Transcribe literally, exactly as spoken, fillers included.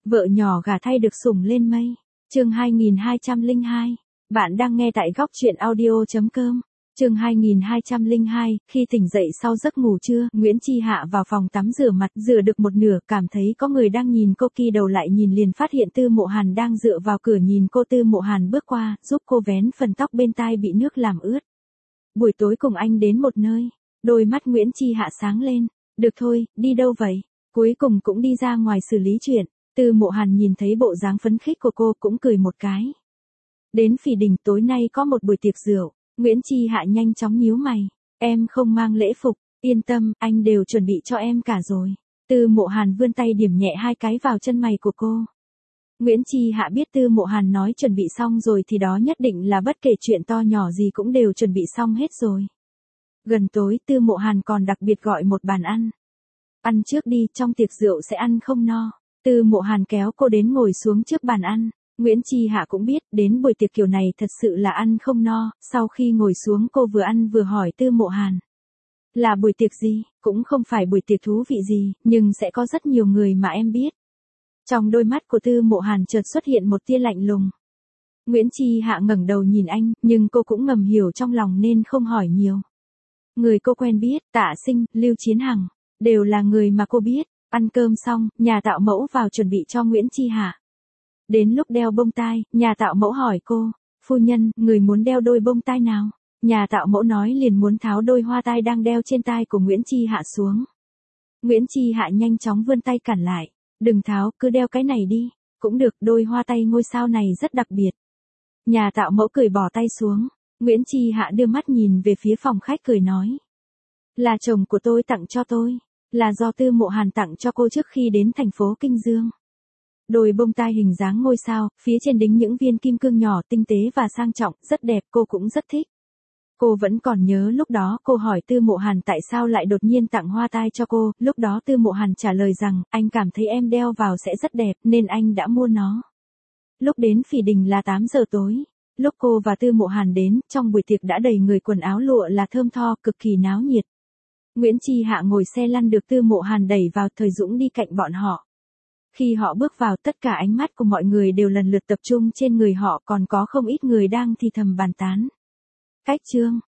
Vợ nhỏ gả thay được sủng lên mây. Chương hai nghìn hai trăm lẻ hai. Bạn đang nghe tại góc truyện audio chấm com. Chương hai nghìn hai trăm lẻ hai, khi tỉnh dậy sau giấc ngủ trưa, Nguyễn Chi Hạ vào phòng tắm rửa mặt, rửa được một nửa, cảm thấy có người đang nhìn cô, kỳ đầu lại nhìn liền phát hiện Tư Mộ Hàn đang dựa vào cửa nhìn cô. Tư Mộ Hàn bước qua, giúp cô vén phần tóc bên tai bị nước làm ướt. Buổi tối cùng anh đến một nơi. Đôi mắt Nguyễn Chi Hạ sáng lên. Được thôi, đi đâu vậy? Cuối cùng cũng đi ra ngoài xử lý chuyện. Tư Mộ Hàn nhìn thấy bộ dáng phấn khích của cô cũng cười một cái. Đến Phỉ Đình, tối nay có một buổi tiệc rượu. Nguyễn Chi Hạ nhanh chóng nhíu mày. Em không mang lễ phục, yên tâm, anh đều chuẩn bị cho em cả rồi. Tư Mộ Hàn vươn tay điểm nhẹ hai cái vào chân mày của cô. Nguyễn Chi Hạ biết Tư Mộ Hàn nói chuẩn bị xong rồi thì đó nhất định là bất kể chuyện to nhỏ gì cũng đều chuẩn bị xong hết rồi. Gần tối, Tư Mộ Hàn còn đặc biệt gọi một bàn ăn. Ăn trước đi, trong tiệc rượu sẽ ăn không no. Tư Mộ Hàn kéo cô đến ngồi xuống trước bàn ăn. Nguyễn Chi Hạ cũng biết, đến buổi tiệc kiểu này thật sự là ăn không no. Sau khi ngồi xuống cô vừa ăn vừa hỏi Tư Mộ Hàn. Là buổi tiệc gì? Cũng không phải buổi tiệc thú vị gì, nhưng sẽ có rất nhiều người mà em biết. Trong đôi mắt của Tư Mộ Hàn chợt xuất hiện một tia lạnh lùng. Nguyễn Chi Hạ ngẩng đầu nhìn anh, nhưng cô cũng ngầm hiểu trong lòng nên không hỏi nhiều. Người cô quen biết, Tạ Sinh, Lưu Chiến Hằng, đều là người mà cô biết. Ăn cơm xong, nhà tạo mẫu vào chuẩn bị cho Nguyễn Chi Hạ. Đến lúc đeo bông tai, nhà tạo mẫu hỏi cô, phu nhân, người muốn đeo đôi bông tai nào? Nhà tạo mẫu nói liền muốn tháo đôi hoa tai đang đeo trên tai của Nguyễn Chi Hạ xuống. Nguyễn Chi Hạ nhanh chóng vươn tay cản lại, đừng tháo, cứ đeo cái này đi. Cũng được, đôi hoa tay ngôi sao này rất đặc biệt. Nhà tạo mẫu cười bỏ tay xuống. Nguyễn Chi Hạ đưa mắt nhìn về phía phòng khách cười nói. Là chồng của tôi tặng cho tôi. Là do Tư Mộ Hàn tặng cho cô trước khi đến thành phố Kinh Dương. Đôi bông tai hình dáng ngôi sao, phía trên đính những viên kim cương nhỏ tinh tế và sang trọng, rất đẹp, cô cũng rất thích. Cô vẫn còn nhớ lúc đó cô hỏi Tư Mộ Hàn tại sao lại đột nhiên tặng hoa tai cho cô, lúc đó Tư Mộ Hàn trả lời rằng, anh cảm thấy em đeo vào sẽ rất đẹp, nên anh đã mua nó. Lúc đến Phỉ Đình là tám giờ tối. Lúc cô và Tư Mộ Hàn đến, trong buổi tiệc đã đầy người, quần áo lụa là thơm tho, cực kỳ náo nhiệt. Nguyễn Chi Hạ ngồi xe lăn được Tư Mộ Hàn đẩy vào, Thời Dũng đi cạnh bọn họ. Khi họ bước vào, tất cả ánh mắt của mọi người đều lần lượt tập trung trên người họ, còn có không ít người đang thì thầm bàn tán. Cách trương,